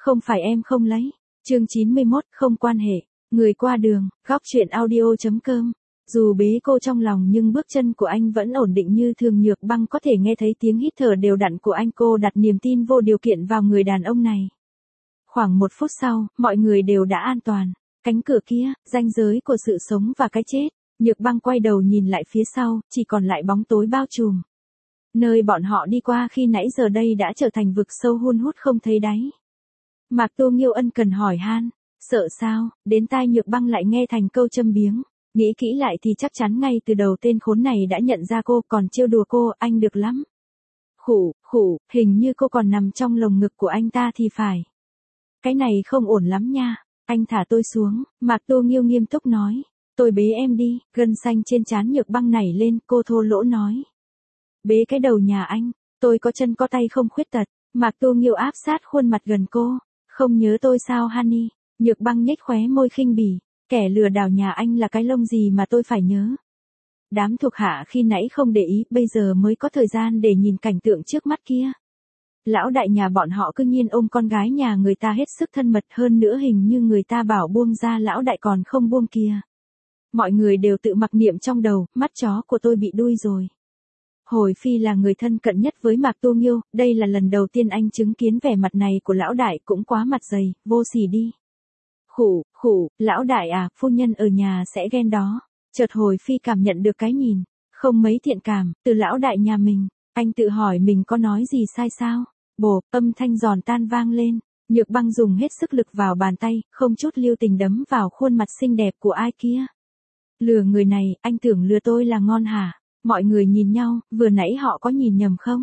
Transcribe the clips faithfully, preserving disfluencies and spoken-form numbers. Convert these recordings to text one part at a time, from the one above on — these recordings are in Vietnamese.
Không phải em không lấy. Chương chín mươi mốt, không quan hệ. Người qua đường, góc chuyện audio chấm com. Dù bế cô trong lòng nhưng bước chân của anh vẫn ổn định như thường. Nhược Băng có thể nghe thấy tiếng hít thở đều đặn của anh. Cô đặt niềm tin vô điều kiện vào người đàn ông này. Khoảng một phút sau, mọi người đều đã an toàn. Cánh cửa kia, ranh giới của sự sống và cái chết. Nhược Băng quay đầu nhìn lại phía sau, chỉ còn lại bóng tối bao trùm. Nơi bọn họ đi qua khi nãy giờ đây đã trở thành vực sâu hun hút không thấy đáy. Mạc Tô Nghiêu ân cần hỏi han, sợ sao? Đến tai Nhược Băng lại nghe thành câu châm biếng. Nghĩ kỹ lại thì chắc chắn ngay từ đầu tên khốn này đã nhận ra cô, còn trêu đùa cô. Anh được lắm. Khủ, khủ, hình như cô còn nằm trong lồng ngực của anh ta thì phải. Cái này không ổn lắm nha. Anh thả tôi xuống. Mạc Tô Nghiêu nghiêm túc nói. Tôi bế em đi. Gân xanh trên trán Nhược Băng nảy lên, cô thô lỗ nói. Bế cái đầu nhà anh. Tôi có chân có tay không khuyết tật. Mạc Tô Nghiêu áp sát khuôn mặt gần cô. Không nhớ tôi sao honey? Nhược Băng nhếch khóe môi khinh bỉ. Kẻ lừa đảo nhà anh là cái lông gì mà tôi phải nhớ? Đám thuộc hạ khi nãy không để ý, bây giờ mới có thời gian để nhìn cảnh tượng trước mắt kia. Lão đại nhà bọn họ cứ nhiên ôm con gái nhà người ta hết sức thân mật, hơn nữa hình như người ta bảo buông ra lão đại còn không buông kia. Mọi người đều tự mặc niệm trong đầu, mắt chó của tôi bị đuôi rồi. Hồi Phi là người thân cận nhất với Mạc Tô Nghiêu, đây là lần đầu tiên anh chứng kiến vẻ mặt này của lão đại, cũng quá mặt dày, vô sỉ đi. Khủ, khủ, lão đại à, phu nhân ở nhà sẽ ghen đó. Chợt Hồi Phi cảm nhận được cái nhìn, không mấy thiện cảm, từ lão đại nhà mình. Anh tự hỏi mình có nói gì sai sao? Bộp, âm thanh giòn tan vang lên. Nhược Băng dùng hết sức lực vào bàn tay, không chút lưu tình đấm vào khuôn mặt xinh đẹp của ai kia. Lừa người này, anh tưởng lừa tôi là ngon hả? Mọi người nhìn nhau, vừa nãy họ có nhìn nhầm không?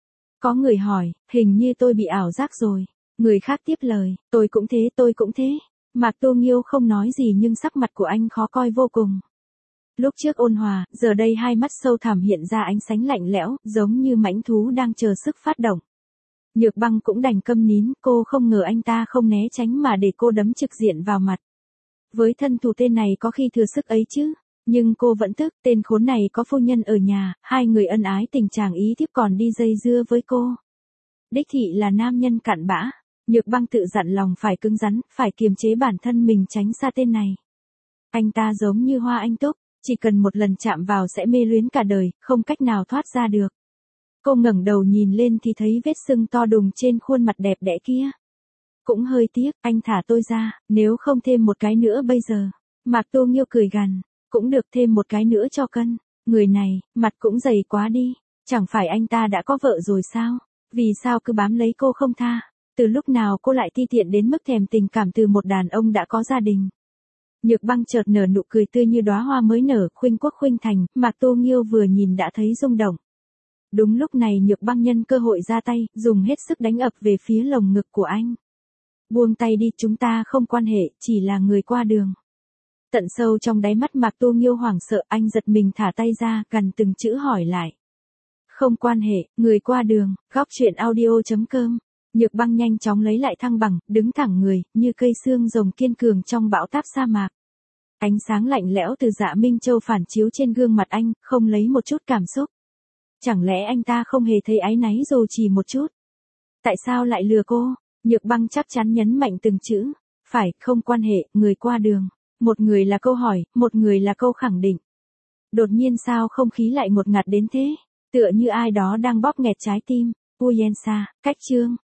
Có người hỏi, hình như tôi bị ảo giác rồi. Người khác tiếp lời, tôi cũng thế, tôi cũng thế. Mạc Tô Nghiêu không nói gì nhưng sắc mặt của anh khó coi vô cùng. Lúc trước ôn hòa, giờ đây hai mắt sâu thẳm hiện ra ánh sáng lạnh lẽo, giống như mãnh thú đang chờ sức phát động. Nhược Băng cũng đành câm nín, cô không ngờ anh ta không né tránh mà để cô đấm trực diện vào mặt. Với thân thủ tên này có khi thừa sức ấy chứ. Nhưng cô vẫn tức, tên khốn này có phu nhân ở nhà, hai người ân ái tình chàng ý thiếp còn đi dây dưa với cô. Đích thị là nam nhân cặn bã. Nhược Băng tự dặn lòng phải cứng rắn, phải kiềm chế bản thân mình tránh xa tên này. Anh ta giống như hoa anh túc, chỉ cần một lần chạm vào sẽ mê luyến cả đời, không cách nào thoát ra được. Cô ngẩng đầu nhìn lên thì thấy vết sưng to đùng trên khuôn mặt đẹp đẽ kia. Cũng hơi tiếc, anh thả tôi ra, nếu không thêm một cái nữa bây giờ. Mạc Tô Nghiêu cười gằn. Cũng được, thêm một cái nữa cho cân. Người này, mặt cũng dày quá đi. Chẳng phải anh ta đã có vợ rồi sao? Vì sao cứ bám lấy cô không tha? Từ lúc nào cô lại ti tiện đến mức thèm tình cảm từ một đàn ông đã có gia đình? Nhược Băng chợt nở nụ cười tươi như đóa hoa mới nở, khuynh quốc khuynh thành. Mạc Tô Nghiêu vừa nhìn đã thấy rung động. Đúng lúc này Nhược Băng nhân cơ hội ra tay, dùng hết sức đánh ập về phía lồng ngực của anh. Buông tay đi, chúng ta không quan hệ, chỉ là người qua đường. Tận sâu trong đáy mắt Mạc Tô Nghiêu hoảng sợ, anh giật mình thả tay ra, gần từng chữ hỏi lại. Không quan hệ, người qua đường, góc chuyện audio chấm com. Nhược Băng nhanh chóng lấy lại thăng bằng, đứng thẳng người, như cây xương rồng kiên cường trong bão táp sa mạc. Ánh sáng lạnh lẽo từ Dạ Minh Châu phản chiếu trên gương mặt anh, không lấy một chút cảm xúc. Chẳng lẽ anh ta không hề thấy áy náy dù chỉ một chút? Tại sao lại lừa cô? Nhược Băng chắc chắn nhấn mạnh từng chữ. Phải, không quan hệ, người qua đường. Một người là câu hỏi, một người là câu khẳng định. Đột nhiên sao không khí lại ngột ngạt đến thế? Tựa như ai đó đang bóp nghẹt trái tim. Uyensa, cách chương.